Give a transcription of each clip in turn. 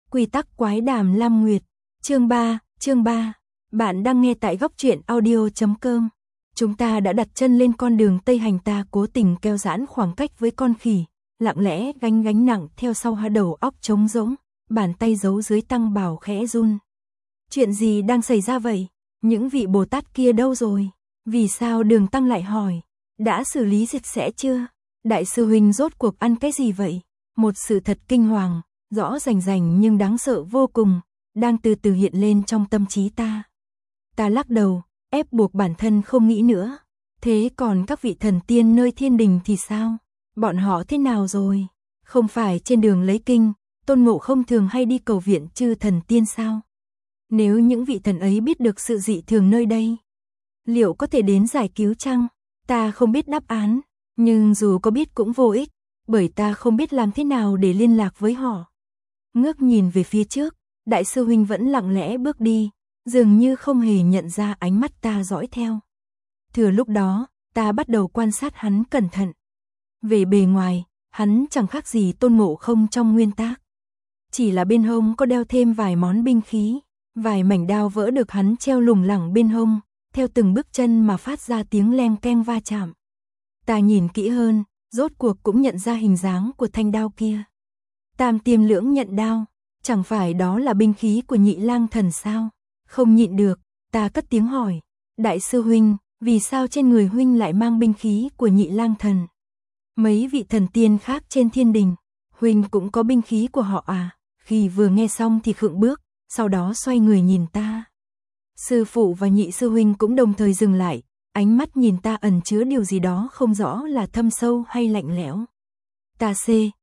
Quy tắc quái đàm Lam Nguyệt, chương 3, bạn đang nghe tại góc truyện audio.com. Chúng ta đã đặt chân lên con đường Tây Hành, ta cố tình kéo giãn khoảng cách với con khỉ, lặng lẽ gánh nặng theo sau, đầu óc trống rỗng, bàn tay giấu dưới tăng bào khẽ run. Chuyện gì đang xảy ra vậy? Những vị Bồ Tát kia đâu rồi? Vì sao Đường Tăng lại hỏi? Đã xử lý sạch sẽ chưa? Đại sư huynh rốt cuộc ăn cái gì vậy? Một sự thật kinh hoàng, rõ rành nhưng đáng sợ vô cùng, đang từ từ hiện lên trong tâm trí ta. Ta lắc đầu, ép buộc bản thân không nghĩ nữa. Thế còn các vị thần tiên nơi thiên đình thì sao? Bọn họ thế nào rồi? Không phải trên đường lấy kinh, Tôn Ngộ Không thường hay đi cầu viện chư thần tiên sao? Nếu những vị thần ấy biết được sự dị thường nơi đây, liệu có thể đến giải cứu chăng? Ta không biết đáp án, nhưng dù có biết cũng vô ích, bởi ta không biết làm thế nào để liên lạc với họ. Ngước nhìn về phía trước, đại sư huynh vẫn lặng lẽ bước đi, dường như không hề nhận ra ánh mắt ta dõi theo. Thừa lúc đó, ta bắt đầu quan sát hắn cẩn thận. Về bề ngoài, hắn chẳng khác gì Tôn Ngộ Không trong nguyên tác. Chỉ là bên hông có đeo thêm vài món binh khí, vài mảnh đao vỡ được hắn treo lủng lẳng bên hông, theo từng bước chân mà phát ra tiếng leng keng va chạm. Ta nhìn kỹ hơn, rốt cuộc cũng nhận ra hình dáng của thanh đao kia. Tam Tiêm Lưỡng Nhận Đao, chẳng phải đó là binh khí của Nhị Lang Thần sao? Không nhịn được, ta cất tiếng hỏi, đại sư huynh, vì sao trên người huynh lại mang binh khí của Nhị Lang Thần? Mấy vị thần tiên khác trên thiên đình, huynh cũng có binh khí của họ à? Khi vừa nghe xong thì khựng bước, sau đó xoay người nhìn ta. Sư phụ và nhị sư huynh cũng đồng thời dừng lại, ánh mắt nhìn ta ẩn chứa điều gì đó không rõ là thâm sâu hay lạnh lẽo. Ta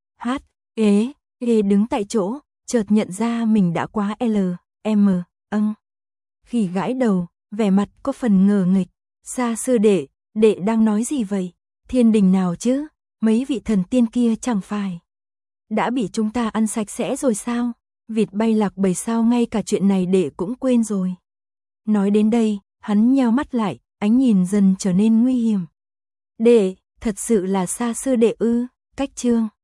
đứng tại chỗ, chợt nhận ra mình đã quá Khỉ gãi đầu, vẻ mặt có phần ngờ nghịch. Sa sư đệ, đệ đang nói gì vậy? Thiên đình nào chứ? Mấy vị thần tiên kia chẳng phải đã bị chúng ta ăn sạch sẽ rồi sao? Vịt bay lạc bầy sao, ngay cả chuyện này đệ cũng quên rồi. Nói đến đây, hắn nheo mắt lại, ánh nhìn dần trở nên nguy hiểm. Đệ, thật sự là Sa sư đệ ư? Cách chương